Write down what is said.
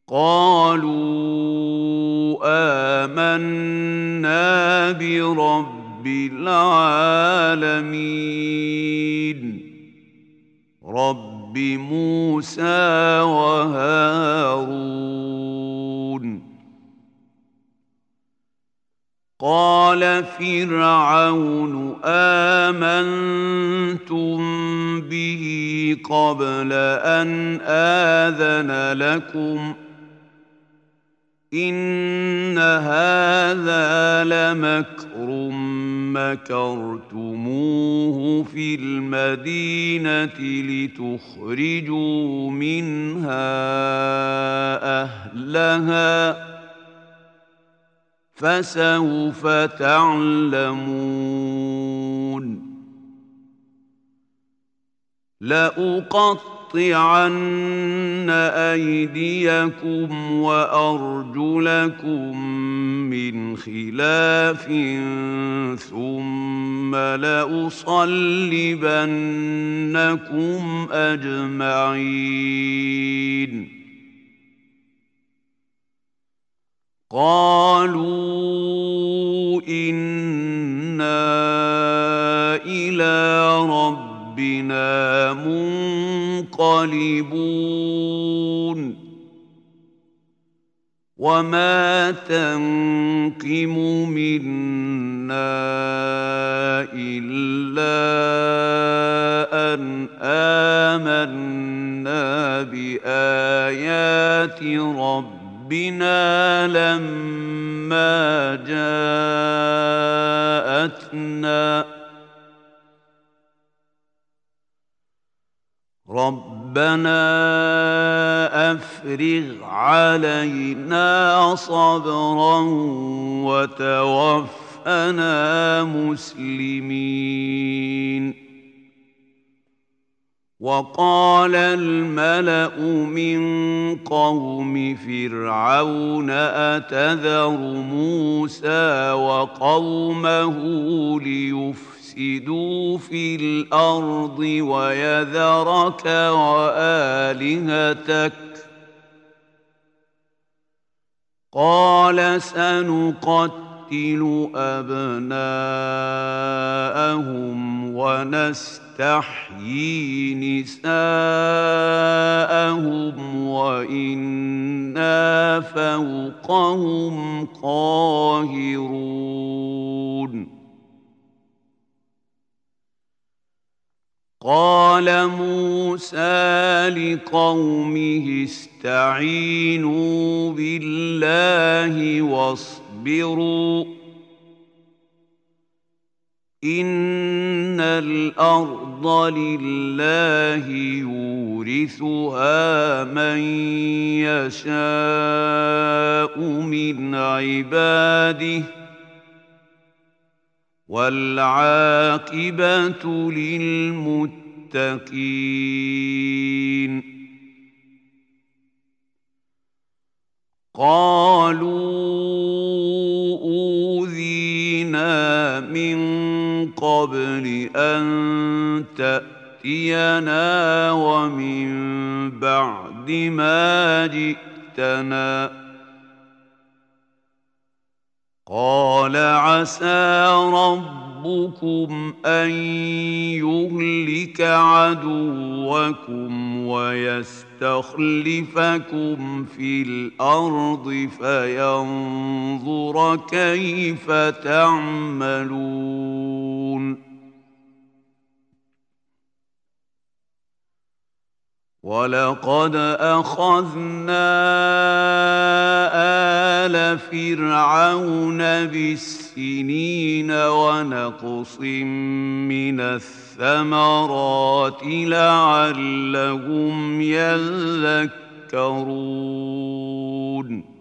قالوا آمنا برب العالمين رب موسى وهارون. قال فرعون آمنتم به قبل أن آذن لكم إن هذا لمكر مكرتموه في المدينة لتخرجوا منها أهلها فسوف تعلمون. لأقطعن أيديكم وأرجلكم من خلاف ثم لأصلبنكم أجمعين. قالوا إنا إلى ربنا منقلبون. وما تنقم منا إلا أن آمنا بآيات ربنا لما جاءتنا ربنا أفرغ علينا صبرا وتوفنا مسلمين. وقال الملأ من قوم فرعون أتذر موسى وقومه ليفسدوا في الأرض ويذرك وآلهتك قال سنقتل أبناءهم ونستحيي نساءهم وإنا فوقهم قاهرون. قال موسى لقومه استعينوا بالله واصبروا إن الأرض لله يورثها من يشاء من عباده والعاقبة للمتقين. قالوا أوذينا من قبل أن تأتينا ومن بعد ما جئتنا قال عسى ربكم أن يهلك عدوكم ويستخلفكم في الأرض فينظر كيف تعملون. ولقد أخذنا آل فرعون بالسنين ونقص من الثمرات لعلهم يذكرون.